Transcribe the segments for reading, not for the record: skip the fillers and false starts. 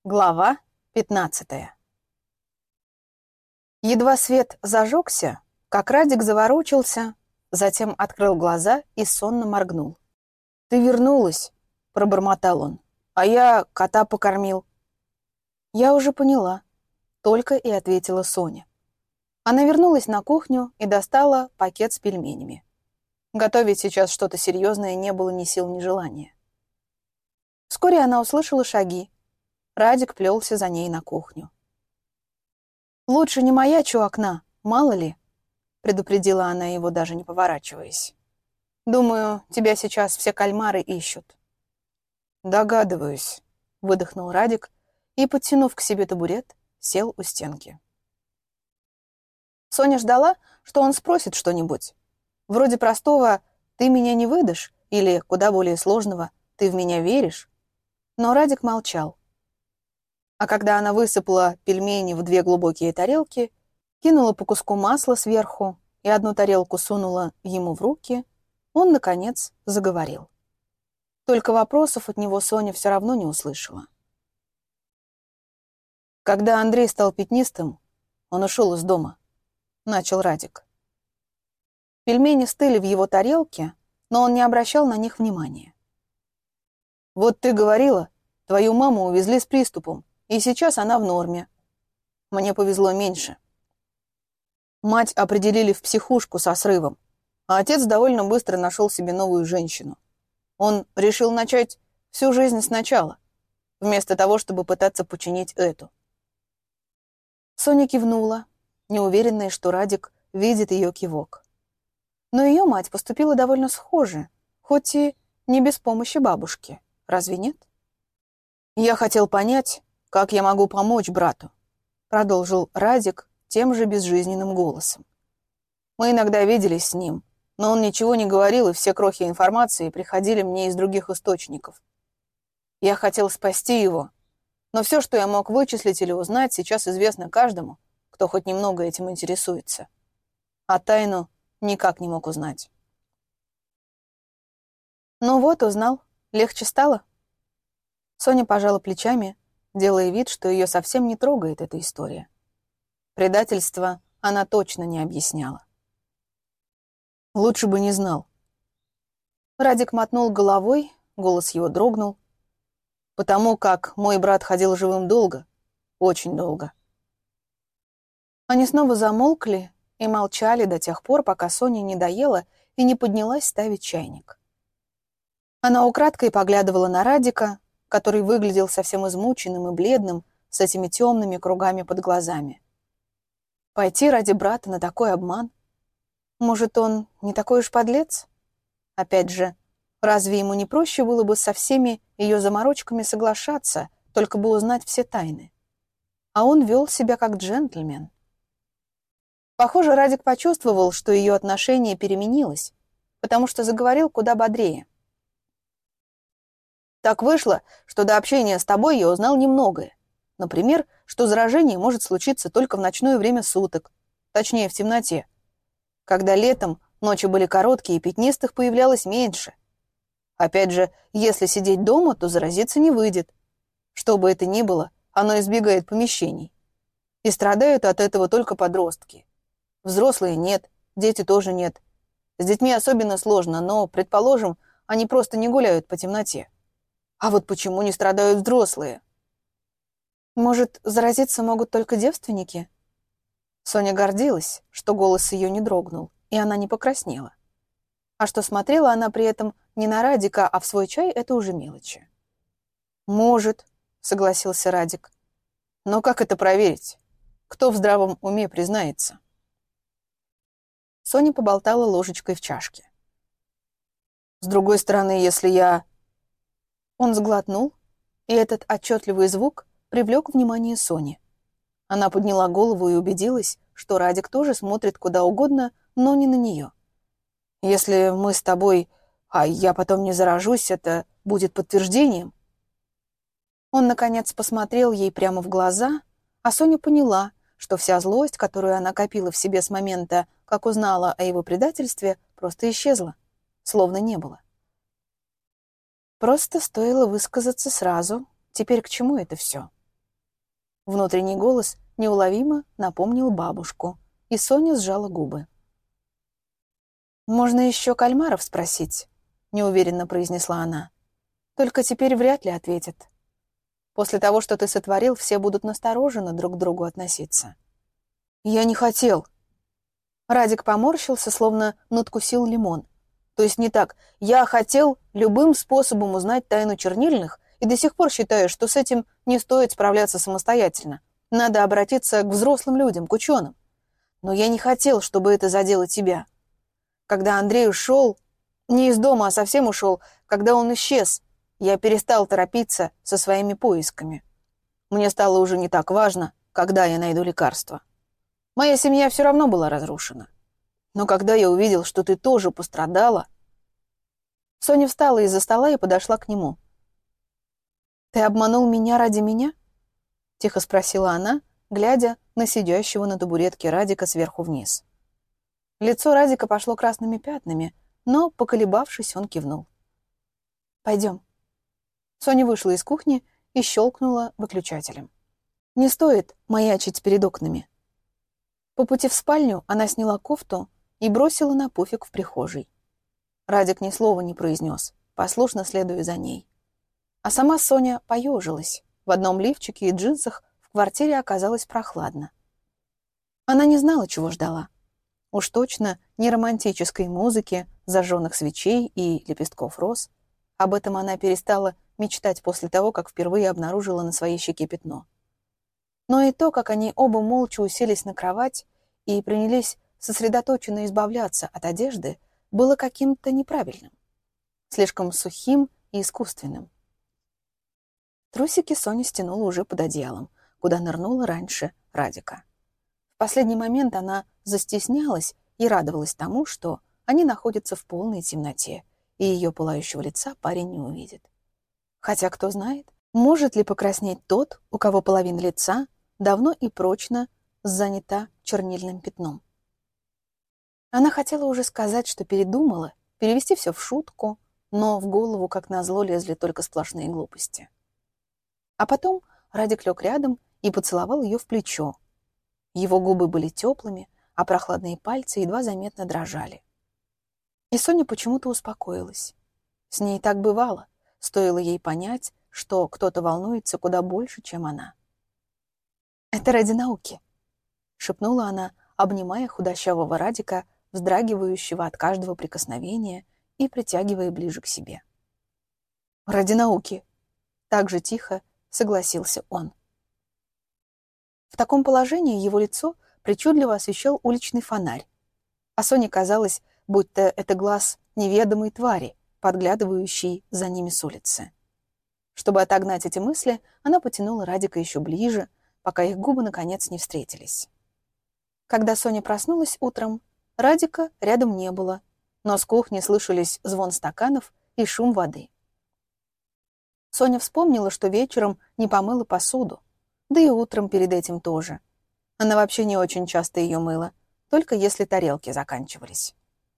Глава 15. Едва свет зажегся, как Радик заворочился, затем открыл глаза и сонно моргнул. «Ты вернулась», — пробормотал он, — «а я кота покормил». «Я уже поняла», — только и ответила Соня. Она вернулась на кухню и достала пакет с пельменями. Готовить сейчас что-то серьезное не было ни сил, ни желания. Вскоре она услышала шаги. Радик плелся за ней на кухню. «Лучше не маячь у окна, мало ли», — предупредила она его, даже не поворачиваясь. «Думаю, тебя сейчас все кальмары ищут». «Догадываюсь», — выдохнул Радик и, подтянув к себе табурет, сел у стенки. Соня ждала, что он спросит что-нибудь. Вроде простого «ты меня не выдашь» или, куда более сложного, «ты в меня веришь?». Но Радик молчал. А когда она высыпала пельмени в 2 глубокие тарелки, кинула по куску масла сверху и одну тарелку сунула ему в руки, он, наконец, заговорил. Только вопросов от него Соня все равно не услышала. «Когда Андрей стал пятнистым, он ушел из дома», — начал Радик. Пельмени стыли в его тарелке, но он не обращал на них внимания. «Вот ты говорила, твою маму увезли с приступом, и сейчас она в норме. Мне повезло меньше. Мать определили в психушку со срывом, а отец довольно быстро нашел себе новую женщину. Он решил начать всю жизнь сначала, вместо того, чтобы пытаться починить эту». Соня кивнула, неуверенная, что Радик видит ее кивок. Но ее мать поступила довольно схоже, хоть и не без помощи бабушки. Разве нет? «Я хотел понять, как я могу помочь брату», — продолжил Радик тем же безжизненным голосом. «Мы иногда виделись с ним, но он ничего не говорил, и все крохи информации приходили мне из других источников. Я хотел спасти его, но все, что я мог вычислить или узнать, сейчас известно каждому, кто хоть немного этим интересуется. А тайну никак не мог узнать». «Ну вот, узнал. Легче стало?» Соня пожала плечами, делая вид, что ее совсем не трогает эта история. Предательство она точно не объясняла. «Лучше бы не знал». Радик мотнул головой, голос его дрогнул. «Потому как мой брат ходил живым долго, очень долго». Они снова замолкли и молчали до тех пор, пока Соня не доела и не поднялась ставить чайник. Она украдкой поглядывала на Радика, который выглядел совсем измученным и бледным, с этими темными кругами под глазами. Пойти ради брата на такой обман? Может, он не такой уж подлец? Опять же, разве ему не проще было бы со всеми ее заморочками соглашаться, только бы узнать все тайны? А он вел себя как джентльмен. Похоже, Радик почувствовал, что ее отношение переменилось, потому что заговорил куда бодрее. «Так вышло, что до общения с тобой я узнал немногое. Например, что заражение может случиться только в ночное время суток, точнее, в темноте. Когда летом ночи были короткие, пятнистых появлялось меньше. Опять же, если сидеть дома, то заразиться не выйдет. Что бы это ни было, оно избегает помещений. И страдают от этого только подростки. Взрослые нет, дети тоже нет. С детьми особенно сложно, но, предположим, они просто не гуляют по темноте. А вот почему не страдают взрослые? Может, заразиться могут только девственники?» Соня гордилась, что голос ее не дрогнул, и она не покраснела. А что смотрела она при этом не на Радика, а в свой чай, это уже мелочи. «Может», — согласился Радик. «Но как это проверить? Кто в здравом уме признается?» Соня поболтала ложечкой в чашке. «С другой стороны, если я...» Он сглотнул, и этот отчетливый звук привлек внимание Сони. Она подняла голову и убедилась, что Радик тоже смотрит куда угодно, но не на нее. «Если мы с тобой, а я потом не заражусь, это будет подтверждением?» Он, наконец, посмотрел ей прямо в глаза, а Соня поняла, что вся злость, которую она копила в себе с момента, как узнала о его предательстве, просто исчезла, словно не было. Просто стоило высказаться сразу. Теперь к чему это все? Внутренний голос неуловимо напомнил бабушку, и Соня сжала губы. «Можно еще кальмаров спросить?» — неуверенно произнесла она. «Только теперь вряд ли ответят. После того, что ты сотворил, все будут настороженно друг к другу относиться». «Я не хотел». Радик поморщился, словно надкусил лимон. То есть не так. Я хотел любым способом узнать тайну чернильных и до сих пор считаю, что с этим не стоит справляться самостоятельно. Надо обратиться к взрослым людям, к ученым. Но я не хотел, чтобы это задело тебя. Когда Андрей ушел, не из дома, а совсем ушел, когда он исчез, я перестал торопиться со своими поисками. Мне стало уже не так важно, когда я найду лекарство. Моя семья все равно была разрушена. Но когда я увидел, что ты тоже пострадала... Соня встала из-за стола и подошла к нему. «Ты обманул меня ради меня?» — тихо спросила она, глядя на сидящего на табуретке Радика сверху вниз. Лицо Радика пошло красными пятнами, но, поколебавшись, он кивнул. «Пойдем». Соня вышла из кухни и щелкнула выключателем. «Не стоит маячить перед окнами». По пути в спальню она сняла кофту и бросила на пуфик в прихожей. Радик ни слова не произнес, послушно следуя за ней. А сама Соня поежилась. В одном лифчике и джинсах в квартире оказалось прохладно. Она не знала, чего ждала. Уж точно не романтической музыки, зажженных свечей и лепестков роз. Об этом она перестала мечтать после того, как впервые обнаружила на своей щеке пятно. Но и то, как они оба молча уселись на кровать и принялись сосредоточенно избавляться от одежды, было каким-то неправильным, слишком сухим и искусственным. Трусики Соня стянула уже под одеялом, куда нырнула раньше Радика. В последний момент она застеснялась и радовалась тому, что они находятся в полной темноте, и ее пылающего лица парень не увидит. Хотя, кто знает, может ли покраснеть тот, у кого половина лица давно и прочно занята чернильным пятном. Она хотела уже сказать, что передумала, перевести все в шутку, но в голову, как назло, лезли только сплошные глупости. А потом Радик лег рядом и поцеловал ее в плечо. Его губы были теплыми, а прохладные пальцы едва заметно дрожали. И Соня почему-то успокоилась. С ней так бывало, стоило ей понять, что кто-то волнуется куда больше, чем она. «Это ради науки», — шепнула она, обнимая худощавого Радика, вздрагивающего от каждого прикосновения и притягивая ближе к себе. «Ради науки», — так же тихо согласился он. В таком положении его лицо причудливо освещал уличный фонарь, а Соне казалось, будто это глаз неведомой твари, подглядывающей за ними с улицы. Чтобы отогнать эти мысли, она потянула Радика еще ближе, пока их губы наконец не встретились. Когда Соня проснулась утром, Радика рядом не было, но с кухни слышались звон стаканов и шум воды. Соня вспомнила, что вечером не помыла посуду, да и утром перед этим тоже. Она вообще не очень часто ее мыла, только если тарелки заканчивались.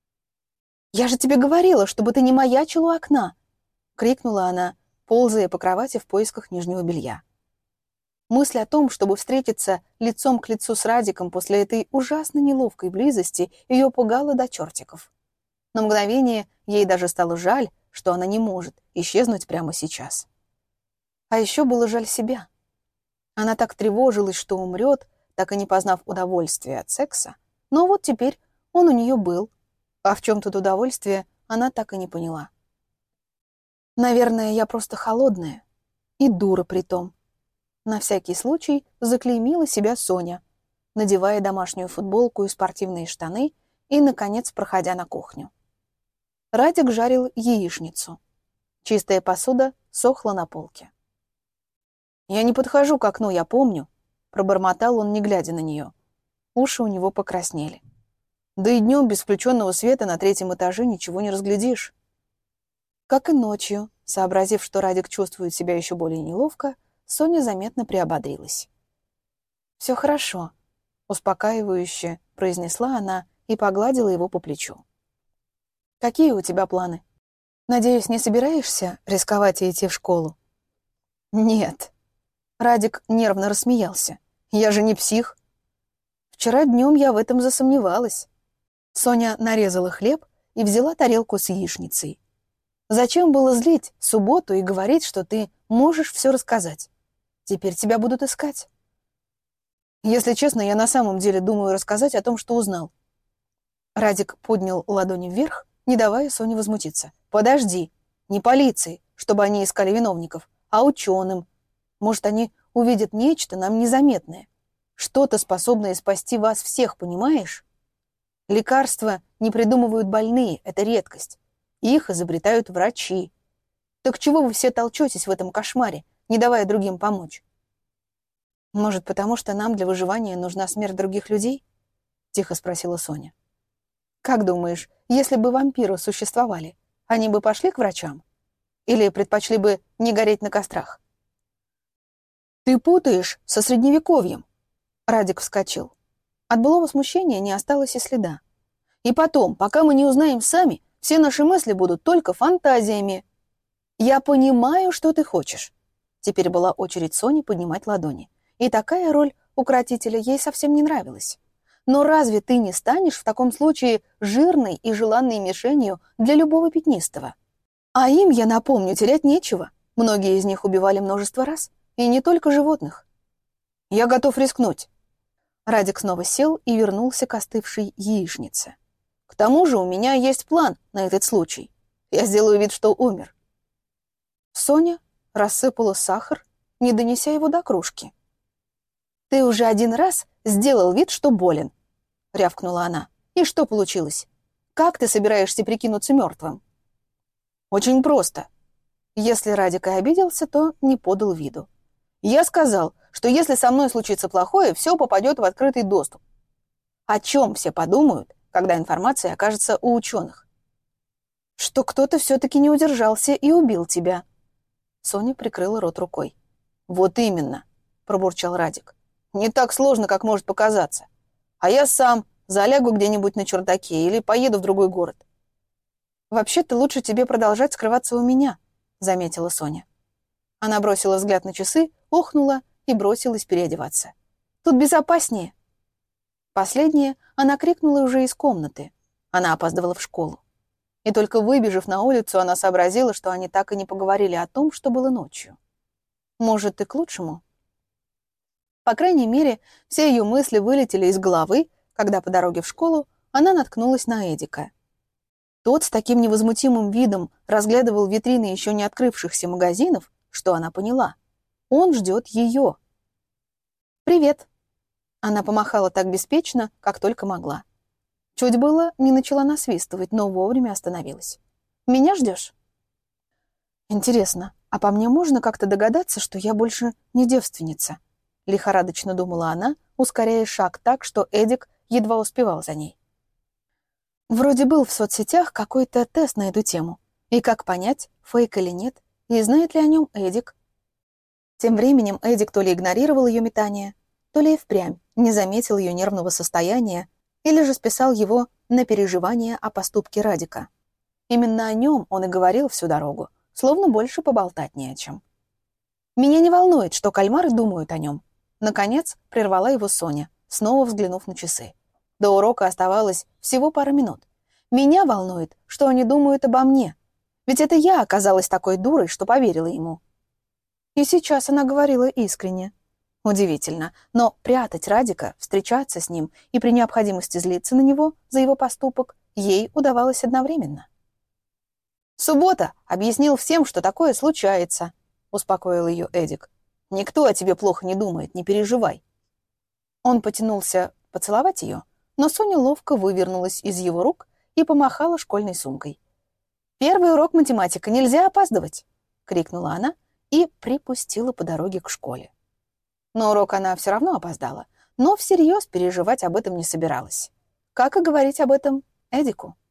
«Я же тебе говорила, чтобы ты не маячила у окна!» — крикнула она, ползая по кровати в поисках нижнего белья. Мысль о том, чтобы встретиться лицом к лицу с Радиком после этой ужасно неловкой близости, ее пугала до чертиков. На мгновение ей даже стало жаль, что она не может исчезнуть прямо сейчас. А еще было жаль себя. Она так тревожилась, что умрет, так и не познав удовольствия от секса, но вот теперь он у нее был, а в чем тут удовольствие, она так и не поняла. «Наверное, я просто холодная. И дура притом». На всякий случай заклеймила себя Соня, надевая домашнюю футболку и спортивные штаны и, наконец, проходя на кухню. Радик жарил яичницу. Чистая посуда сохла на полке. «Я не подхожу к окну, я помню», — пробормотал он, не глядя на нее. Уши у него покраснели. Да и днем без включенного света на третьем этаже ничего не разглядишь. Как и ночью, сообразив, что Радик чувствует себя еще более неловко, Соня заметно приободрилась. «Все хорошо», — успокаивающе произнесла она и погладила его по плечу. «Какие у тебя планы? Надеюсь, не собираешься рисковать и идти в школу?» «Нет». Радик нервно рассмеялся. «Я же не псих». «Вчера днем я в этом засомневалась». Соня нарезала хлеб и взяла тарелку с яичницей. «Зачем было злить субботу и говорить, что ты можешь все рассказать? Теперь тебя будут искать». «Если честно, я на самом деле думаю рассказать о том, что узнал». Радик поднял ладони вверх, не давая Соне возмутиться. «Подожди, не полиции, чтобы они искали виновников, а ученым. Может, они увидят нечто нам незаметное, что-то, способное спасти вас всех, понимаешь? Лекарства не придумывают больные, это редкость. Их изобретают врачи. Так чего вы все толчетесь в этом кошмаре, не давая другим помочь?» «Может, потому что нам для выживания нужна смерть других людей?» — тихо спросила Соня. «Как думаешь, если бы вампиры существовали, они бы пошли к врачам? Или предпочли бы не гореть на кострах?» «Ты путаешь со Средневековьем!» Радик вскочил. От былого смущения не осталось и следа. «И потом, пока мы не узнаем сами, все наши мысли будут только фантазиями». «Я понимаю, что ты хочешь». Теперь была очередь Сони поднимать ладони. И такая роль укротителя ей совсем не нравилась. «Но разве ты не станешь в таком случае жирной и желанной мишенью для любого пятнистого? А им, я напомню, терять нечего. Многие из них убивали множество раз. И не только животных». «Я готов рискнуть». Радик снова сел и вернулся к остывшей яичнице. «К тому же у меня есть план на этот случай. Я сделаю вид, что умер». Соня рассыпала сахар, не донеся его до кружки. «Ты уже один раз сделал вид, что болен», — рявкнула она. «И что получилось? Как ты собираешься прикинуться мертвым?» «Очень просто». Если Радик и обиделся, то не подал виду. «Я сказал, что если со мной случится плохое, все попадет в открытый доступ. О чем все подумают, когда информация окажется у ученых?» «Что кто-то все-таки не удержался и убил тебя». Соня прикрыла рот рукой. «Вот именно», — пробурчал Радик. «Не так сложно, как может показаться. А я сам залягу где-нибудь на чердаке или поеду в другой город». «Вообще-то лучше тебе продолжать скрываться у меня», — заметила Соня. Она бросила взгляд на часы, охнула и бросилась переодеваться. «Тут безопаснее». Последнее она крикнула уже из комнаты. Она опаздывала в школу. И только выбежав на улицу, она сообразила, что они так и не поговорили о том, что было ночью. Может, и к лучшему. По крайней мере, все ее мысли вылетели из головы, когда по дороге в школу она наткнулась на Эдика. Тот с таким невозмутимым видом разглядывал витрины еще не открывшихся магазинов, что она поняла. Он ждет ее. «Привет!» Она помахала так беспечно, как только могла. Чуть было не начала насвистывать, но вовремя остановилась. «Меня ждешь?» «Интересно, а по мне можно как-то догадаться, что я больше не девственница?» Лихорадочно думала она, ускоряя шаг так, что Эдик едва успевал за ней. Вроде был в соцсетях какой-то тест на эту тему. И как понять, фейк или нет, и знает ли о нем Эдик? Тем временем Эдик то ли игнорировал ее метание, то ли и впрямь не заметил ее нервного состояния, или же списал его на переживания о поступке Радика. Именно о нем он и говорил всю дорогу, словно больше поболтать не о чем. «Меня не волнует, что кальмары думают о нем». Наконец прервала его Соня, снова взглянув на часы. До урока оставалось всего пара минут. «Меня волнует, что они думают обо мне. Ведь это я оказалась такой дурой, что поверила ему». И сейчас она говорила искренне. Удивительно, но прятать Радика, встречаться с ним и при необходимости злиться на него за его поступок ей удавалось одновременно. «Суббота объяснил всем, что такое случается», — успокоил ее Эдик. «Никто о тебе плохо не думает, не переживай». Он потянулся поцеловать ее, но Соня ловко вывернулась из его рук и помахала школьной сумкой. «Первый урок математика, нельзя опаздывать!» — крикнула она и припустила по дороге к школе. На урок она все равно опоздала, но всерьез переживать об этом не собиралась. Как и говорить об этом Эдику.